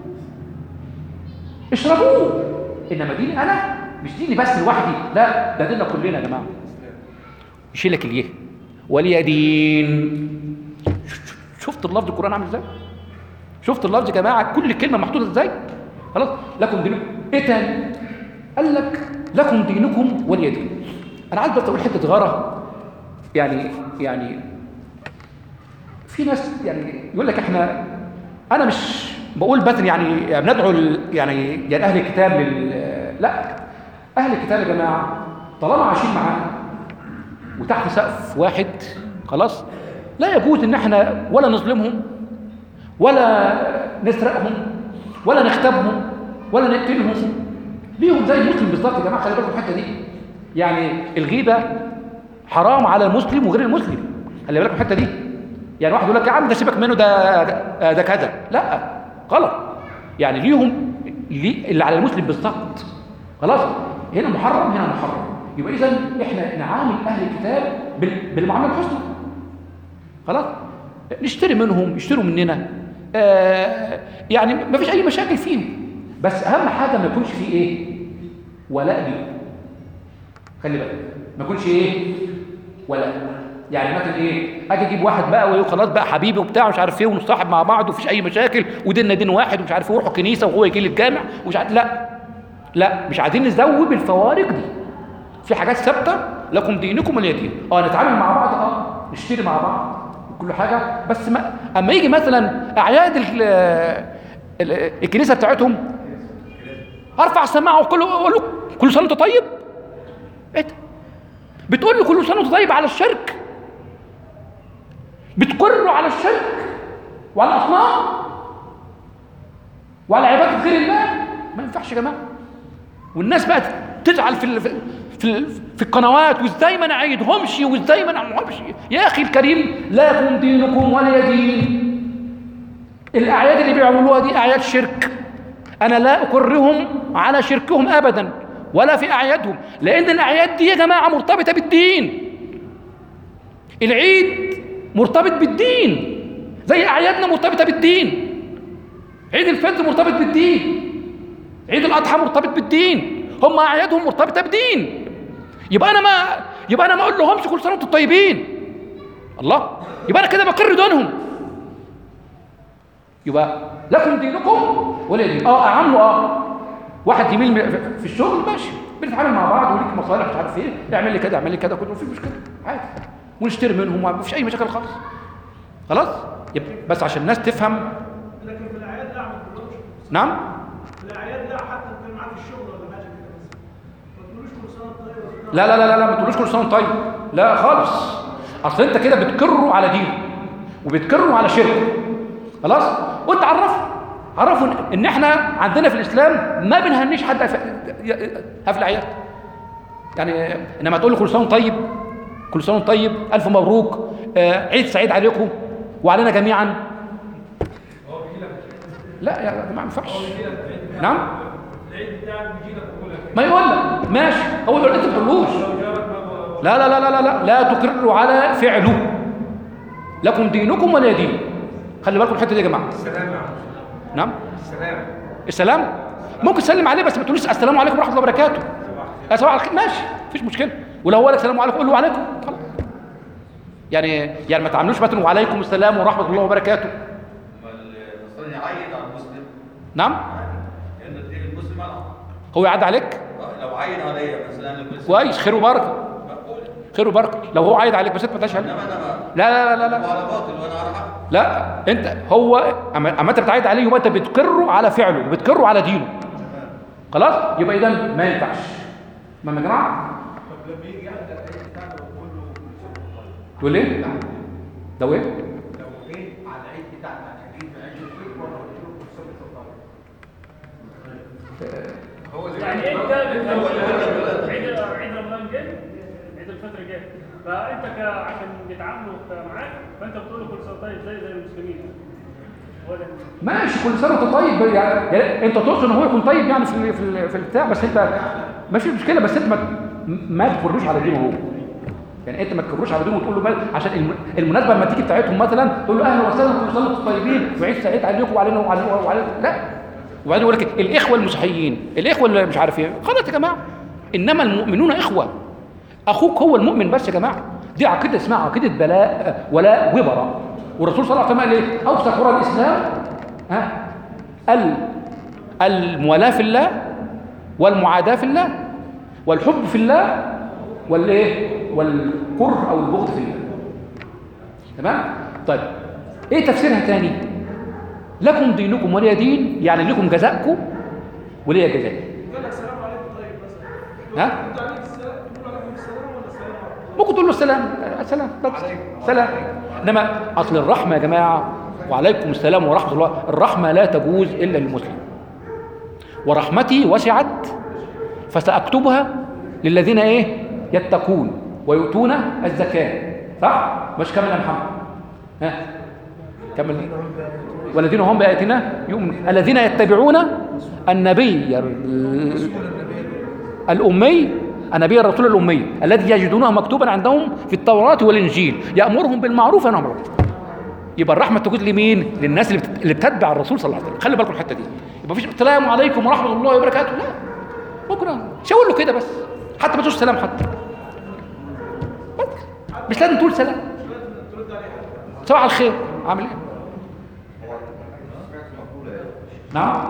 اشربوه، انما ديني انا مش ديني بس لوحدي، لا ده ديننا كلنا يا جماعه. يشيلك اليه ولي دين. شفت اللفظ القرآن عامل ازاي؟ شفت اللفظ يا جماعه كل كلمه محطوطه ازاي؟ خلاص. لكم دينكم ايه تاني؟ قال لك لكم دينكم ولي دين. انا عايز بس اقول حته صغيره، يعني يعني في ناس يعني يقول لك احنا، انا مش بقول باتن يعني بندعو يعني يعني اهل الكتاب لل، لا، اهل الكتاب يا جماعه طالما عايشين معانا وتحت سقف واحد خلاص، لا يجوز ان احنا ولا نظلمهم ولا نسرقهم ولا نختبهم ولا نقتلهم. ليهم زي المسلم بالظبط يا جماعه، خلي بالكم الحته دي. يعني الغيبه حرام على المسلم وغير المسلم، خلي بالكم الحته دي. يعني واحد يقول لك يا عم ده سيبك منه، ده ده كذا، لا غلط. يعني ليهم اللي على المسلم بالظبط خلاص. هنا محرم هنا محرم. يبقى اذا احنا نعامل اهل الكتاب بالمعامله الحسنى خلاص. نشتري منهم، يشتروا مننا، آه يعني ما فيش اي مشاكل فيهم، بس اهم حاجه ما يكونش فيه ايه؟ ولاء ليه. خلي بالك ما يكونش ايه؟ ولاء. يعني مثلا ايه؟ اجي اجيب واحد بقى وخلاص بقى حبيبي وبتاع مش عارف ايه، ونصاحب مع بعض ومفيش اي مشاكل، وديننا دين واحد ومش عارف ايه، ويروحوا الكنيسه وهو يجي لي الجامع ومش عارف، لا لا، مش عايزين نزود الفوارق دي. في حاجات ثابته، لكم دينكم ولي دين. اه نتعامل مع بعض، اه نشتري مع بعض كل حاجه، بس ما اما يجي مثلا اعياد ال ال الكنيسه بتاعتهم، ارفع السماعه واقول له اقول له كل سنه وانت طيب. ايه بتقول له كل سنه وانت طيب على الشرك؟ بتقر على الشرك وعلى الاصنام وعلى عباده غير الله؟ ما ينفعش يا جماعه. والناس بقى تزعل في ال في ال في القنوات، وازاي ما نعيدهمش وازاي ما نعملهمش. يا اخي الكريم، لكم دينكم ولي دين. الاعياد اللي بيعملوها دي اعياد شرك، انا لا اقرهم على شركهم ابدا ولا في اعيادهم، لان الاعياد دي يا جماعه مرتبطه بالدين. العيد مرتبط بالدين زي اعيادنا مرتبطه بالدين. عيد الفطر مرتبط بالدين، عيد الاضحى مرتبط بالدين، هم اعيادهم مرتبطه بدين. يبقى انا ما يبقى انا ما اقول لهمش كل سنه وانتم طيبين. الله، يبقى انا كده بقر دونهم. يبقى لكم دينكم ولي دين. اه اعامله، اه واحد زميل في الشغل ماشي، بنتعامل مع بعض وليك مصالح مش عارف ايه، اعمل لي كده اعمل لي كده، كله في مشكله عادي، ونشتري منهم ومفيش اي مشاكل خالص خلاص. يبقى بس عشان الناس تفهم. لكن في الاعياد لا، ما تقولوش. نعم في الاعياد لا، حتى كان معاك الشغل ولا حاجه كده بس ما تقولوش كل سنه طيب. لا لا لا لا ما تقولوش كل سنه وانت طيب، لا خالص. اصل انت كده بتكروا على دينه وبتكروا على شركه خلاص. وانت عرفوا عرفوا ان احنا عندنا في الاسلام ما بنهنيش حد في الاعياد. يعني انما تقول له كل سنه وانت طيب، كل سنه وانت طيب، الف مبروك، آه عيد سعيد عليكم وعلينا جميعا. لا يا جماعه ما ينفعش. نعم العيد بتاعك بيجي لك ويقول لك ما يقول لك ماشي، هو يقول انت ما تقولوش. لا لا لا لا لا لا تقروا على فعله. لكم دينكم ولي دين. خلي بالكم الحته دي يا جماعه. السلام عليكم. نعم السلام. السلام ممكن تسلم عليه، بس ما تقولوش السلام عليكم ورحمه الله وبركاته. صباح الخير ماشي، مفيش مشكله. ولو هو قال لك السلام عليكم قول له وعليكم خلاص. يعني يعني ما تعاملوش مثلا وعليكم السلام ورحمه الله وبركاته. المصري يعيد على المسلم. نعم لان الدين المسلم ألعب. هو يعد عليك لو عيد عليا مثلا المسلم كويس، خير وبركه، مقبول. خير وبركه. لو هو عايد عليك بس انت ما تقولش عليه. انما انا لا لا لا لا لا هو على باطل وانا على حق. لا انت هو اما اما انت بتعيد عليه يبقى انت بتقره على فعله وبتقره على دينه خلاص. يبقى اذا ما ينفعش. ما يا جماعه طب لما يجي يحضر العيد بتاعنا ويقول له كل سنه وانت طيب. تقول ايه؟ ده ايه؟ لو جيت على العيد بتاعنا هتجيب عيد الفطر ولا يعني انت بت- عيد عيد رمضان جه، عيد الفطر جه، فانت ك- عشان بيتعاملوا معاك فانت بتقول له كل سنه طيب زي زي المسلمين. هو ده. ماشي كل سنه وانت طيب، يعني يعني انت تقصد ان هو يكون طيب يعني في ال- في ال- في البتاع، بس انت ماشي مشكله، بس انت ما ما تكرروش على دينه هو. يعني انت ما تكرروش على دينه وتقول له بل عشان الم- المناسبه لما تيجي بتاعتهم مثلا تقول له اهلا وسهلا كل سنه وانتم طيبين وعيد سعيد عليكم وعلينا وعلينا وعلينا، لا. وبعدين يقول لك الاخوه المسيحيين، الاخوه اللي مش عارف ايه، خلاص يا جماعه انما المؤمنون اخوه. اخوك هو المؤمن بس يا جماعه. دي عقيده اسمها عقيده بلاء ولاء وبراء. والرسول صلى الله عليه وسلم قال ايه؟ اوسع قرى الاسلام ها ال الموالاه في الله والمعاداه في الله والحب في الله والايه والكره او البغض في الله. تمام؟ طيب ايه تفسيرها تاني؟ لكم دينكم ولي دين، يعني لكم جزاءكم ولي جزاء. قال لك سلام عليكم طيب مثلا. ها؟ انت عليك السلام تقول عليكم السلام ولا السلام عليكم؟ ممكن تقول له السلام السلام بس سلام. انما اصل الرحمه يا جماعه وعليكم السلام ورحمه الله، الرحمه لا تجوز الا للمسلم. ورحمتي وسعت فساكتبها للذين ايه يتقون ويؤتون الزكاه. صح؟ مش كمل يا محمد. ها كمل. والذين هم بآياتنا يؤمنون الذين يتبعون النبي الأمي النبي الرسول الأمي الذي يجدونه مكتوبا عندهم في التوراة والإنجيل يأمرهم بالمعروف وينهى عن المنكر. يبقى الرحمة تجوز لمين؟ للناس اللي بت- اللي بتتبع الرسول صلى الله عليه وسلم. خلي بالكم الحتة دي. يبقى مفيش السلام عليكم ورحمة الله وبركاته، لا. ممكن شاور له كده بس، حتى ما تقولش سلام حتى. بس. مش لازم تقول سلام. صباح الخير، عامل ايه؟ نعم.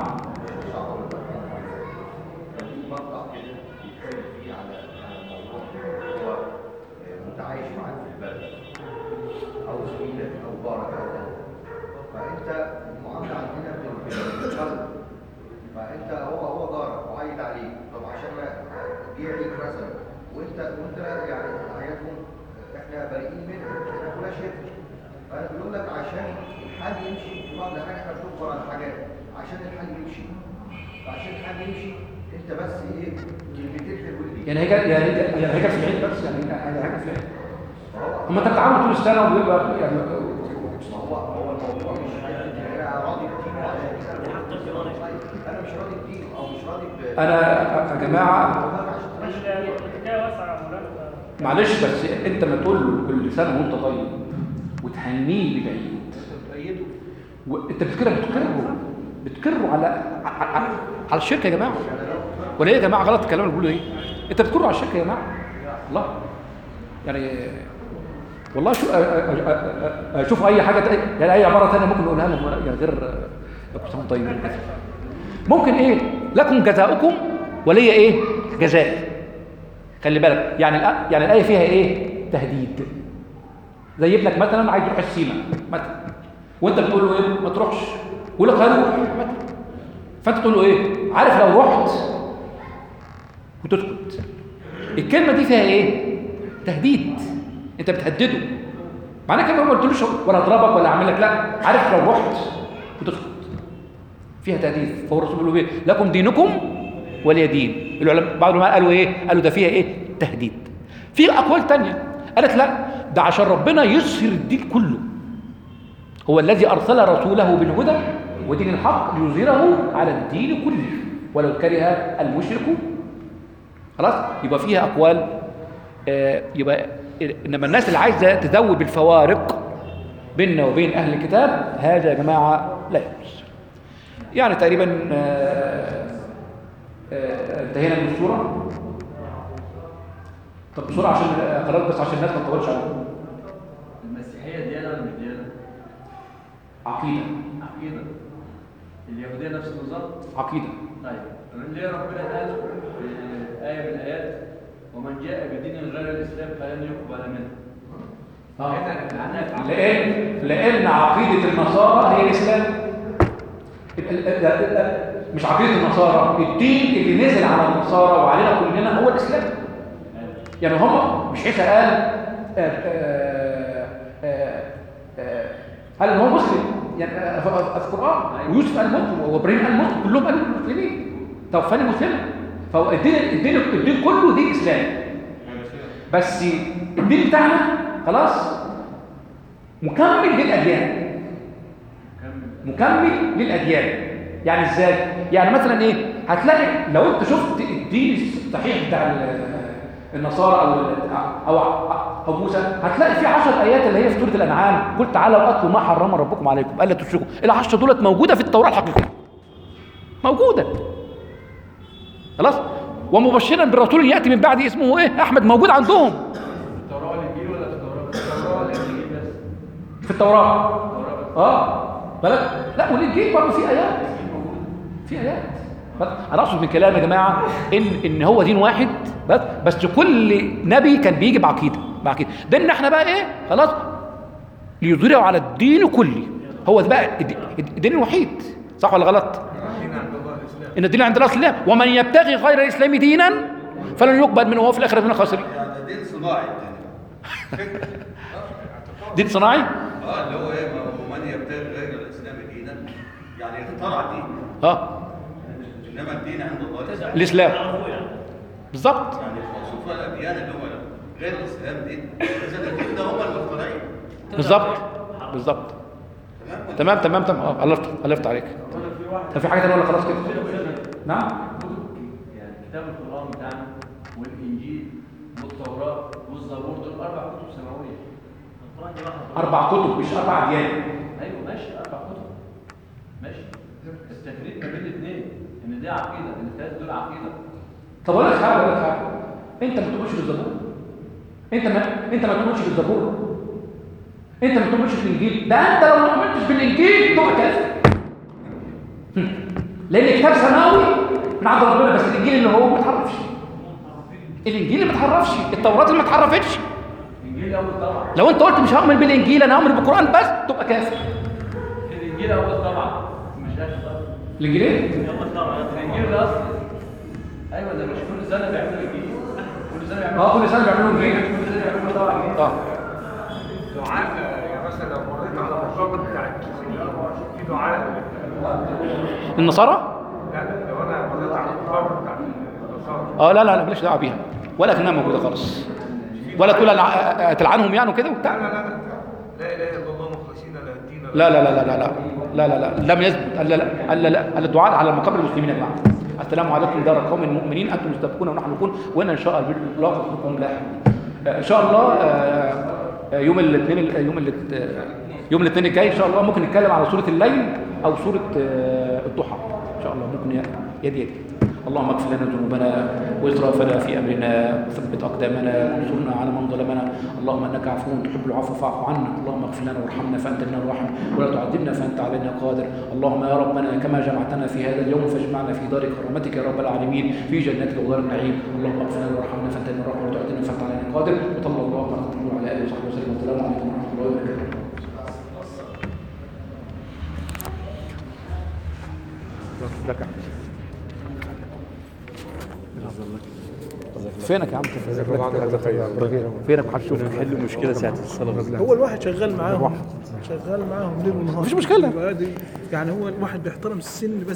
متعايش معاك في البلد او زميلك او جارك او ده، فانت المعامله عندنا بالقلب، فانت هو هو جارك وعايد عليك، طب عشان ما جه عليك مثلا وانت وانت يعني حاجاتهم احنا بريئين منها، احنا كلها شركه، فانا بيقول لك عشان الحال يمشي في بعض الاحيان احنا بنكبر على الحاجات عشان الحال يمشي، فعشان الحال يمشي انت بس ايه كلمتين حلوين. يعني هيك يعني هيك يعني هيك في العيد بس، يعني هيك في العيد. هم انت بتتعامل طول السنه وبيبقى يعني ما هو هو الموضوع مش انا راضي بدين انا مش راضي بدين او مش راضي ب انا يا جماعه الحكايه واسعه يا مولانا. معلش، بس انت ما تقول له كل سنه وانت طيب وتهنيه بالعيد تأيده. وانت بتكره بتكره بتكره على على, على الشركه يا جماعه. ولا ايه يا جماعه غلط الكلام اللي بقوله ايه؟ انت بتكره على الشركه يا جماعه. الله يعني والله شو اشوف اي حاجه تانية، يعني اي عباره ثانيه ممكن نقولها لهم يعني غير كل سنه طيب. ممكن ايه لكم جزاؤكم ولي ايه جزائي. خلي بالك يعني الآ... يعني الايه فيها ايه تهديد. زي ابنك مثلا عايز يروح السيما مثلا وانت بتقول له ايه ما تروحش، يقول لك هروح مثلا، فانت تقول له ايه عارف لو رحت وتسكت. الكلمه دي فيها ايه تهديد، انت بتهدده. معنى كده ما قلتلوش ولا اضربك ولا اعمل لك، لا عارف لو رحت وتسكت فيها تهديد. فهو الرسول بيقول ايه لكم دينكم ولي دين. العلماء بعض العلماء قالوا ايه قالوا ده فيها ايه تهديد. في اقوال تانية قالت لا ده عشان ربنا يظهر الدين كله، هو الذي ارسل رسوله بالهدى ودين الحق ليظهره على الدين كله ولو كره المشركون. خلاص يبقى فيها اقوال. آه يبقى انما الناس اللي عايزه تذوب الفوارق بيننا وبين اهل الكتاب هذا يا جماعه لا يجوز. يعني تقريبا آه آه انتهينا من الصوره. طب بسرعه عشان قررت بس عشان الناس ما تطولش عليكم. المسيحية ديانة ولا مش ديانة؟ عقيده. عقيدة. اليهودية نفس النظام؟ عقيده. طيب ليه ربنا قال في آية من الآيات ومن جاء بدين غير الإسلام فلن يقبل منه. آه. لأن لأن عقيدة النصارى هي الإسلام. مش عقيدة النصارى، الدين اللي نزل على النصارى وعلينا كلنا هو الإسلام. يعني هم مش عيسى قال آآ آآ آآ آآ قال ان هو مسلم يعني في القرآن، ويوسف قال مسلم وابراهيم قال مسلم، كلهم قالوا مسلمين. طب فانا مسلم، فهو الدين الدين الدين كله دين اسلام، بس الدين بتاعنا خلاص مكمل للاديان، مكمل للاديان. يعني ازاي؟ يعني مثلا ايه، هتلاقي لو انت شفت الدين الصحيح بتاع النصارى او او او موسى، هتلاقي في عشر ايات اللي هي في سوره الانعام، قل تعالوا واتلوا ما حرم ربكم عليكم الا تشركوا. العشر دولت موجوده في التوراه الحقيقيه، موجوده خلاص. ومبشرا بالرسول ياتي من بعد اسمه ايه؟ احمد، موجود عندهم التوراة والإنجيل ولا في التوراة؟ التوراة والإنجيل بس. في التوراه. التوراة بس. اه بالك، لا والانجيل برضه في ايات، في ايات. انا اقصد من كلام يا جماعه ان ان هو دين واحد بس بس كل نبي كان بيجي بعقيده بعقيده. ده ان احنا بقى ايه خلاص ليظهروا على الدين كله، هو ده بقى الدين الوحيد، صح ولا غلط؟ ان الدين عند الله الاسلام، ومن يبتغي غير الاسلام دينا فلن يقبل منه وهو في الاخره من الخاسرين. يعني دين صناعي دين صناعي؟ اه اللي هو ايه، ومن يبتغي غير الاسلام دينا يعني اخترع دين، اه انما الدين عند الله الاسلام بالظبط. يعني موصوف الاديان اللي هم غير الاسلام دين، اذا الدين ده هم المخترعين. بالظبط بالظبط. تمام تمام تمام. اه الله يفتح الله يفتح عليك. طب في حاجه ثانيه ولا خلاص كده؟ نعم. يعني كتاب القرآن بتاعنا والإنجيل والتوراة والزبور دول أربع كتب سماوية. اربع كتب مش اربع اديان. أيوه ماشي، أربع كتب ماشي. التفريق ما بين الاثنين إن دي عقيدة، إن الثلاثة دول عقيدة. طب اقول لك حاجه اقول لك حاجه انت ما بتؤمنش بالزبور، انت ما انت ما بتؤمنش بالزبور، انت ما بتؤمنش بالانجيل، ده انت لو ما امنتش بالانجيل تبقى كافر. لان كتاب سماوي من عند ربنا، بس الانجيل اللي هو ما اتحرفش، الانجيل اللي ما اتحرفش، التوراه اللي ما اتحرفتش. الإنجيل أول طبعا. لو انت قلت مش هؤمن بالانجيل انا هؤمن بالقران بس تبقى كافر. الإنجيل أول طبعا مش آخر طبعا. الانجيل ايه؟ الإنجيل ده أصل. أيوه ده مش كل سنة بيعملوا إنجيل. كل سنة بيعملوا. اه كل سنه بيعملوا انجيل. كل سنة بيعملوا طبعا إنجيل. اه دعاء يعني مثلا لو مريت على الرقابه بتاع المسلمين في دعاء النصارى؟ لا لو انا مريت على الرقابه بتاع النصارى اه لا لا لا ماليش دعوه بيها ولا كانها موجوده خالص، ولا تقول ألع- تلعنهم يعني وكده لا وبتاع. لا لا لا لا اله الا الله مخلصين له الدين لا لا لا لا لا لا لا لا لا لم يثبت الا لا الا لا الدعاء على مقابر المسلمين يا جماعه. السلام عليكم دار قوم المؤمنين انتم مستبقون ونحن نكون وانا ان شاء الله بكم لا ان شاء الله. آه، آه، يوم الاثنين يوم الاثنين يوم الاثنين الجاي ان شاء الله ممكن نتكلم على سوره الليل او سوره آه، الضحى ان شاء الله، ممكن يد يد. اللهم اغفر لنا ذنوبنا واسرافنا في امرنا وثبت اقدامنا وانصرنا على من ظلمنا. اللهم انك عفو تحب العفو فاعف عنا. اللهم اغفر لنا وارحمنا فانت لنا الرحم ولا تعذبنا فانت علينا قادر. اللهم يا ربنا كما جمعتنا في هذا اليوم فاجمعنا في دار كرامتك يا رب العالمين في جناتك ودار النعيم. اللهم اغفر لنا وارحمنا فانت لنا الرحم ولا تعذبنا فانت علينا قادر. وصلى الله على اله وصحبه وسلم. والسلام عليكم ورحمه الله وبركاته. لك فينك يا عم؟ فينك محدش يشوفك؟ حل مشكله ساعه الصلاه. هو الواحد شغال معاهم شغال معاهم ليل ونهار، مفيش مشكلة. يعني هو الواحد بيحترم السن بس